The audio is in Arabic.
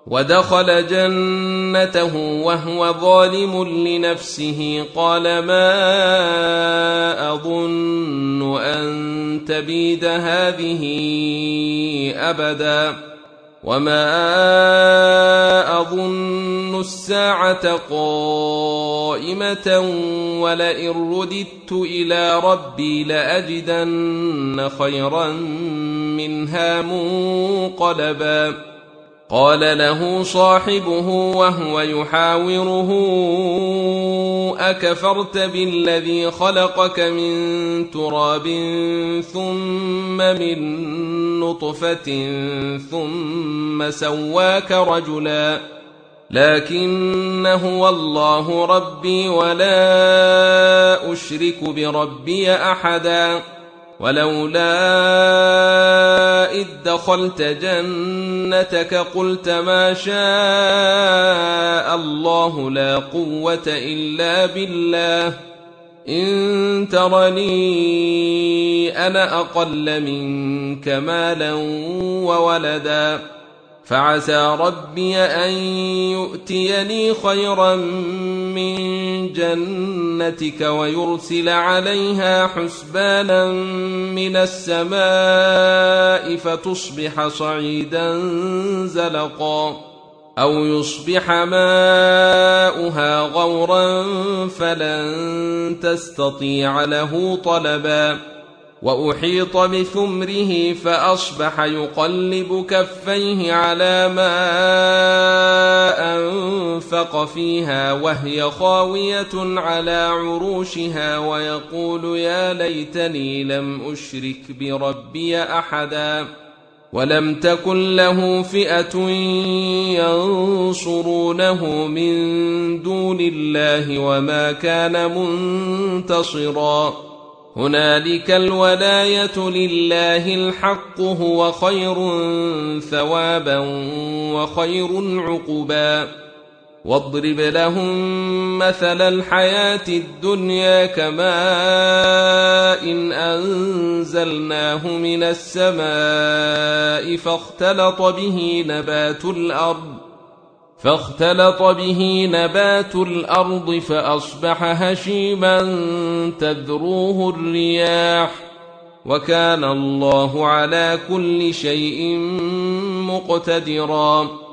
ودخل جنته وهو ظالم لنفسه قال ما أظن أن تبيد هذه أبدا وما أظن الساعة قائمة ولئن رددت إلى ربي لأجدن خيرا منها منقلبا قال له صاحبه وهو يحاوره أكفرت بالذي خلقك من تراب ثم من نطفة ثم سواك رجلا لكن هو الله ربي ولا أشرك بربي أحدا ولولا إذ دخلت جنتك قلت ما شاء الله لا قوة إلا بالله إن ترني أنا أقل منك مالا وولدا فعسى ربي أن يؤتيني خيرا من جنتك ويرسل عليها حسبانا من السماء فتصبح صعيدا زلقا أو يصبح ماؤها غورا فلن تستطيع له طلبا وأحيط بثمره فأصبح يقلب كفيه على ما أنفق فيها وهي خاوية على عروشها ويقول يا ليتني لم أشرك بربي أحدا ولم تكن له فئة ينصرونه من دون الله وما كان منتصرا هنالك الولاية لله الحق هو خير ثوابا وخير عقبا واضرب لهم مثل الحياة الدنيا كماء أنزلناه من السماء فاختلط به نبات الأرض فأصبح هشيما تذروه الرياح وكان الله على كل شيء مقتدرا